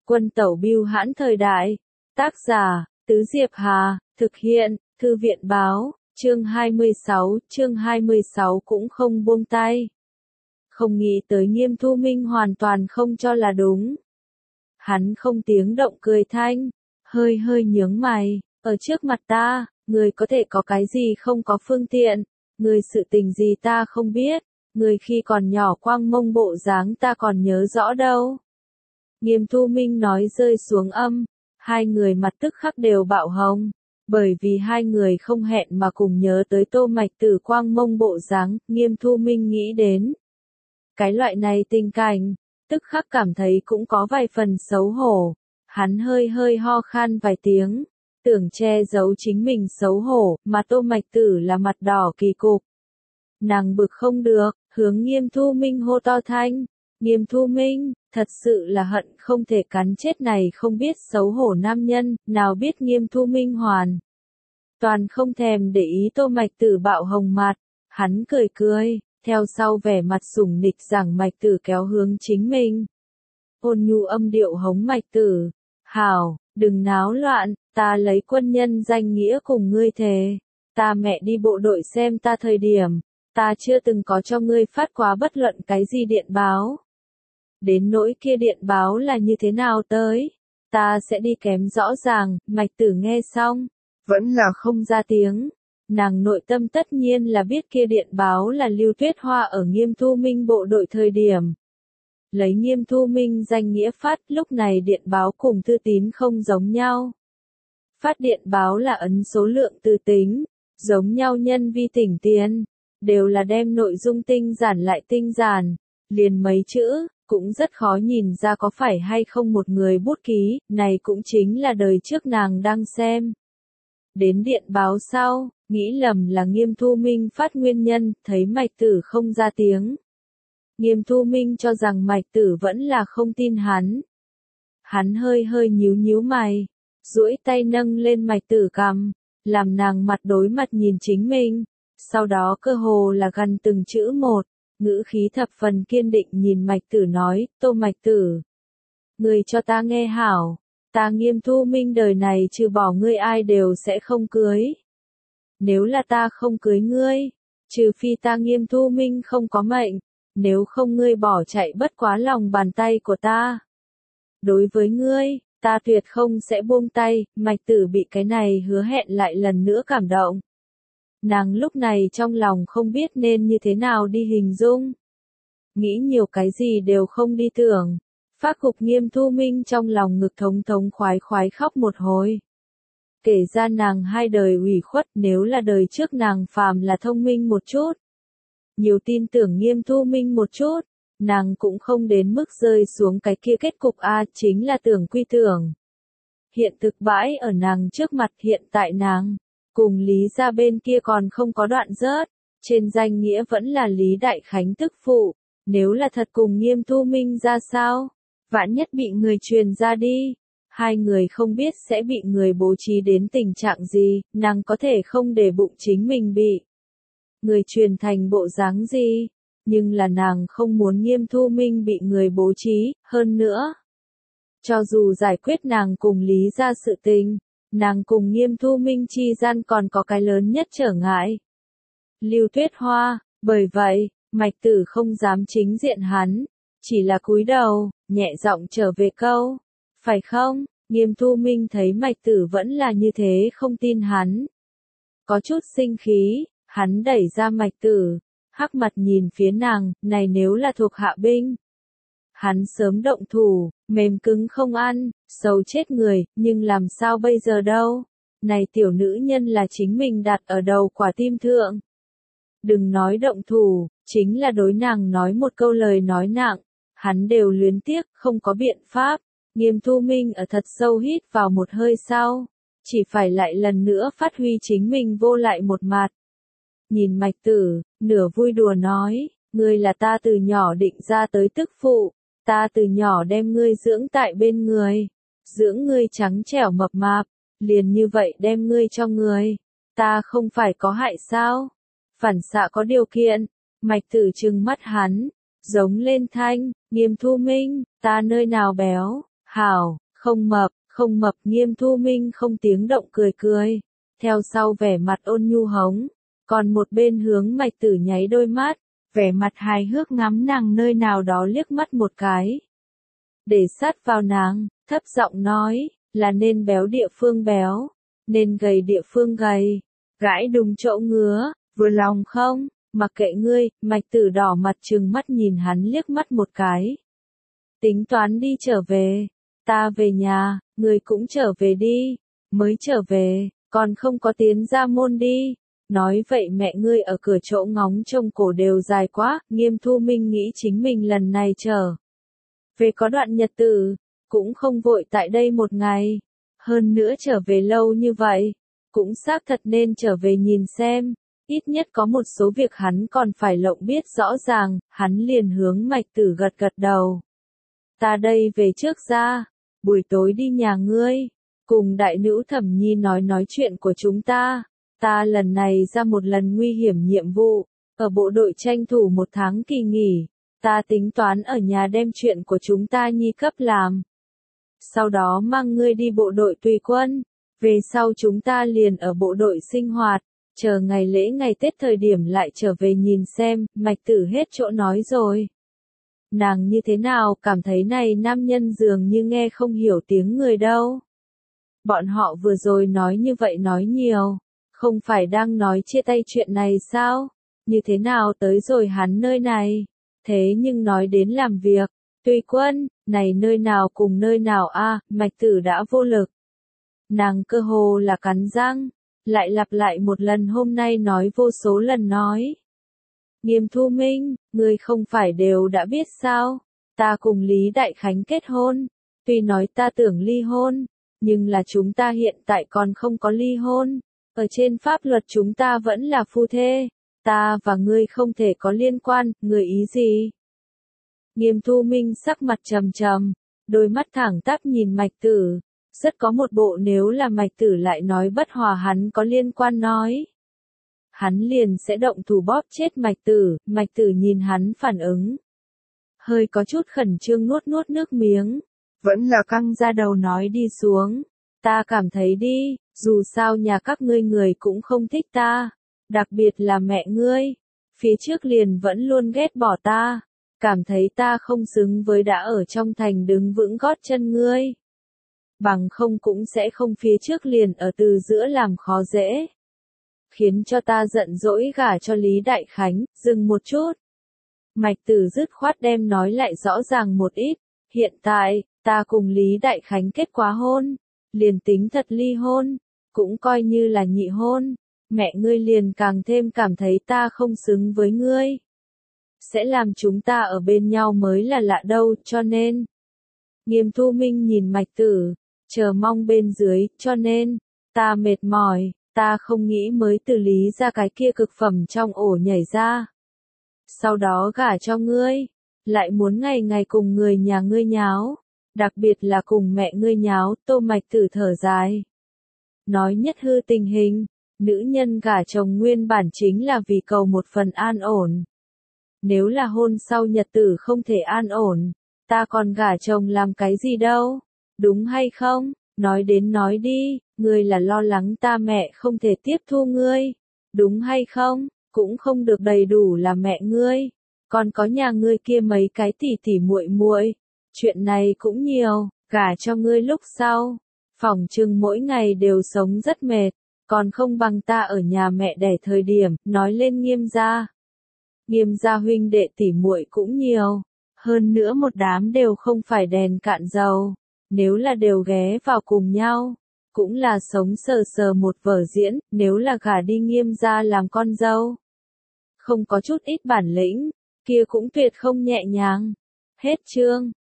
Quân tẩu bưu hãn thời đại. Tác giả, Tứ Diệp Hà, thực hiện, Thư viện báo, chương 26 cũng không buông tay. Không nghĩ tới Nghiêm Thu Minh hoàn toàn không cho là đúng. Hắn không tiếng động cười thanh, hơi nhướng mày, ở trước mặt ta, người có thể có cái gì không có phương tiện, người sự tình gì ta không biết, người khi còn nhỏ quang mông bộ dáng ta còn nhớ rõ đâu. Nghiêm Thu Minh nói rơi xuống âm, hai người mặt tức khắc đều bạo hồng, bởi vì hai người không hẹn mà cùng nhớ tới Tô Mạch Tử quang mông bộ dáng, Nghiêm Thu Minh nghĩ đến. Cái loại này tình cảnh, tức khắc cảm thấy cũng có vài phần xấu hổ, hắn hơi ho khan vài tiếng, tưởng che giấu chính mình xấu hổ, mà Tô Mạch Tử là mặt đỏ kỳ cục. Nàng bực không được, hướng Nghiêm Thu Minh hô to thanh, Nghiêm Thu Minh, thật sự là hận không thể cắn chết này không biết xấu hổ nam nhân, nào biết Nghiêm Thu Minh hoàn. Toàn không thèm để ý Tô Mạch Tử bạo hồng mặt, hắn cười, theo sau vẻ mặt sủng nịch rằng Mạch Tử kéo hướng chính mình. Ôn nhu âm điệu hống Mạch Tử, hảo, đừng náo loạn, ta lấy quân nhân danh nghĩa cùng ngươi thề, ta mẹ đi bộ đội xem ta thời điểm, ta chưa từng có cho ngươi phát quá bất luận cái gì điện báo. Đến nỗi kia điện báo là như thế nào tới, ta sẽ đi kém rõ ràng. Mạch Tử nghe xong, vẫn là không ra tiếng. Nàng nội tâm tất nhiên là biết kia điện báo là Lưu Tuyết Hoa ở Nghiêm Thu Minh bộ đội thời điểm. Lấy Nghiêm Thu Minh danh nghĩa phát, lúc này điện báo cùng thư tín không giống nhau. Phát điện báo là ấn số lượng từ tính, giống nhau nhân vi tỉnh tiền, đều là đem nội dung tinh giản lại tinh giản, liền mấy chữ, cũng rất khó nhìn ra có phải hay không một người bút ký, này cũng chính là đời trước nàng đang xem. Đến điện báo sau, nghĩ lầm là Nghiêm Thu Minh phát nguyên nhân, thấy Mạch Tử không ra tiếng. Nghiêm Thu Minh cho rằng Mạch Tử vẫn là không tin hắn. Hắn hơi nhíu mày, duỗi tay nâng lên Mạch Tử cằm, làm nàng mặt đối mặt nhìn chính mình, sau đó cơ hồ là gần từng chữ một, ngữ khí thập phần kiên định nhìn Mạch Tử nói, Tô Mạch Tử, người cho ta nghe hảo, ta Nghiêm Thu Minh đời này trừ bỏ ngươi ai đều sẽ không cưới. Nếu là ta không cưới ngươi, trừ phi ta Nghiêm Thu Minh không có mệnh, nếu không ngươi bỏ chạy bất quá lòng bàn tay của ta. Đối với ngươi, ta tuyệt không sẽ buông tay. Mạch Tử bị cái này hứa hẹn lại lần nữa cảm động. Nàng lúc này trong lòng không biết nên như thế nào đi hình dung. Nghĩ nhiều cái gì đều không đi tưởng. Phác Cục Nghiêm Thu Minh trong lòng ngực thống khoái khóc một hồi. Kể ra nàng hai đời ủy khuất, nếu là đời trước nàng phàm là thông minh một chút. Nhiều tin tưởng Nghiêm Thu Minh một chút, nàng cũng không đến mức rơi xuống cái kia kết cục chính là tưởng quy tưởng. Hiện thực bãi ở nàng trước mặt, hiện tại nàng, cùng Lý gia bên kia còn không có đoạn rớt, trên danh nghĩa vẫn là Lý Đại Khánh tức phụ, nếu là thật cùng Nghiêm Thu Minh ra sao, vạn nhất bị người truyền ra đi, hai người không biết sẽ bị người bố trí đến tình trạng gì, nàng có thể không để bụng chính mình bị người truyền thành bộ dáng gì, nhưng là nàng không muốn Nghiêm Thu Minh bị người bố trí, hơn nữa. Cho dù giải quyết nàng cùng Lý gia sự tình, nàng cùng Nghiêm Thu Minh chi gian còn có cái lớn nhất trở ngại. Lưu Tuyết Hoa, bởi vậy, Mạch Tử không dám chính diện hắn, chỉ là cúi đầu, nhẹ giọng trở về câu, phải không? Nghiêm Thu Minh thấy Mạch Tử vẫn là như thế không tin hắn. Có chút sinh khí, hắn đẩy ra Mạch Tử, hắc mặt nhìn phía nàng, này nếu là thuộc hạ binh. Hắn sớm động thủ, mềm cứng không ăn, xấu chết người, nhưng làm sao bây giờ đâu? Này tiểu nữ nhân là chính mình đặt ở đầu quả tim thượng. Đừng nói động thủ, chính là đối nàng nói một câu lời nói nặng, hắn đều luyến tiếc, không có biện pháp. Nghiêm Thu Minh ở thật sâu hít vào một hơi sau, chỉ phải lại lần nữa phát huy chính mình vô lại một mặt. Nhìn Mạch Tử, nửa vui đùa nói, ngươi là ta từ nhỏ định ra tới tức phụ, ta từ nhỏ đem ngươi dưỡng tại bên người, dưỡng ngươi trắng trẻo mập mạp, liền như vậy đem ngươi cho ngươi, ta không phải có hại sao? Phản xạ có điều kiện, Mạch Tử trừng mắt hắn, giống lên thanh, Nghiêm Thu Minh, ta nơi nào béo, Hảo, không mập, Nghiêm Thu Minh không tiếng động cười cười. Theo sau vẻ mặt ôn nhu hống, còn một bên hướng Mạch Tử nháy đôi mắt, vẻ mặt hài hước ngắm nàng nơi nào đó liếc mắt một cái. Để sát vào nàng, thấp giọng nói, là nên béo địa phương béo, nên gầy địa phương gầy, gãi đúng chỗ ngứa, vừa lòng không, mặc kệ ngươi, Mạch Tử đỏ mặt trừng mắt nhìn hắn liếc mắt một cái. Tính toán đi trở về, ta về nhà, ngươi cũng trở về đi, mới trở về, còn không có tiến ra môn đi. Nói vậy mẹ ngươi ở cửa chỗ ngóng trông cổ đều dài quá, Nghiêm Thu Minh nghĩ chính mình lần này trở về có đoạn nhật tử, cũng không vội tại đây một ngày, hơn nữa trở về lâu như vậy, cũng xác thật nên trở về nhìn xem, ít nhất có một số việc hắn còn phải lộng biết rõ ràng, hắn liền hướng Mạch Tử gật gật đầu. Ta đây về trước ra, buổi tối đi nhà ngươi, cùng đại nữ Thẩm Nhi nói chuyện của chúng ta. Ta lần này ra một lần nguy hiểm nhiệm vụ, ở bộ đội tranh thủ 1 tháng kỳ nghỉ, ta tính toán ở nhà đem chuyện của chúng ta Nhi cấp làm. Sau đó mang ngươi đi bộ đội tùy quân, về sau chúng ta liền ở bộ đội sinh hoạt, chờ ngày lễ ngày Tết thời điểm lại trở về nhìn xem, Mạch Tử hết chỗ nói rồi. Nàng như thế nào cảm thấy này nam nhân dường như nghe không hiểu tiếng người đâu. Bọn họ vừa rồi nói như vậy nói nhiều. Không phải đang nói chia tay chuyện này sao? Như thế nào tới rồi hắn nơi này? Thế nhưng nói đến làm việc, tùy quân, này nơi nào cùng nơi nào a? Mạch Tử đã vô lực. Nàng cơ hồ là cắn răng, lại lặp lại một lần hôm nay nói vô số lần nói. Nghiêm Thu Minh, ngươi không phải đều đã biết sao? Ta cùng Lý Đại Khánh kết hôn, tuy nói ta tưởng ly hôn, nhưng là chúng ta hiện tại còn không có ly hôn. Ở trên pháp luật chúng ta vẫn là phu thê, ta và ngươi không thể có liên quan, người ý gì? Nghiêm Thu Minh sắc mặt trầm trầm, đôi mắt thẳng tắp nhìn Mạch Tử, rất có một bộ nếu là Mạch Tử lại nói bất hòa hắn có liên quan nói. Hắn liền sẽ động thủ bóp chết Mạch Tử nhìn hắn phản ứng. Hơi có chút khẩn trương nuốt nước miếng, vẫn là căng ra đầu nói đi xuống. Ta cảm thấy đi, dù sao nhà các ngươi người cũng không thích ta, đặc biệt là mẹ ngươi, phía trước liền vẫn luôn ghét bỏ ta, cảm thấy ta không xứng với đã ở trong thành đứng vững gót chân ngươi. Bằng không cũng sẽ không phía trước liền ở từ giữa làm khó dễ. Khiến cho ta giận dỗi gả cho Lý Đại Khánh, dừng một chút. Mạch Tử dứt khoát đem nói lại rõ ràng một ít, hiện tại, ta cùng Lý Đại Khánh kết quá hôn. Liền tính thật ly hôn, cũng coi như là nhị hôn, mẹ ngươi liền càng thêm cảm thấy ta không xứng với ngươi. Sẽ làm chúng ta ở bên nhau mới là lạ đâu, cho nên. Nghiêm Thu Minh nhìn Mạch Tử, chờ mong bên dưới, cho nên, ta mệt mỏi, ta không nghĩ mới từ Lý ra cái kia cực phẩm trong ổ nhảy ra. Sau đó gả cho ngươi, lại muốn ngày ngày cùng người nhà ngươi nháo. Đặc biệt là cùng mẹ ngươi nháo, Tô Mạch Tử thở dài. Nói nhất hư tình hình, nữ nhân gả chồng nguyên bản chính là vì cầu một phần an ổn. Nếu là hôn sau nhật tử không thể an ổn, ta còn gả chồng làm cái gì đâu, đúng hay không? Nói đến nói đi, ngươi là lo lắng ta mẹ không thể tiếp thu ngươi, đúng hay không? Cũng không được đầy đủ là mẹ ngươi, còn có nhà ngươi kia mấy cái tỷ tỷ muội muội. Chuyện này cũng nhiều, gả cho ngươi lúc sau, phỏng chừng mỗi ngày đều sống rất mệt, còn không bằng ta ở nhà mẹ đẻ thời điểm, nói lên Nghiêm gia. Nghiêm gia huynh đệ tỷ muội cũng nhiều, hơn nữa một đám đều không phải đèn cạn dầu, nếu là đều ghé vào cùng nhau, cũng là sống sờ sờ một vở diễn, nếu là gả đi Nghiêm gia làm con dâu. Không có chút ít bản lĩnh, kia cũng tuyệt không nhẹ nhàng. Hết chương.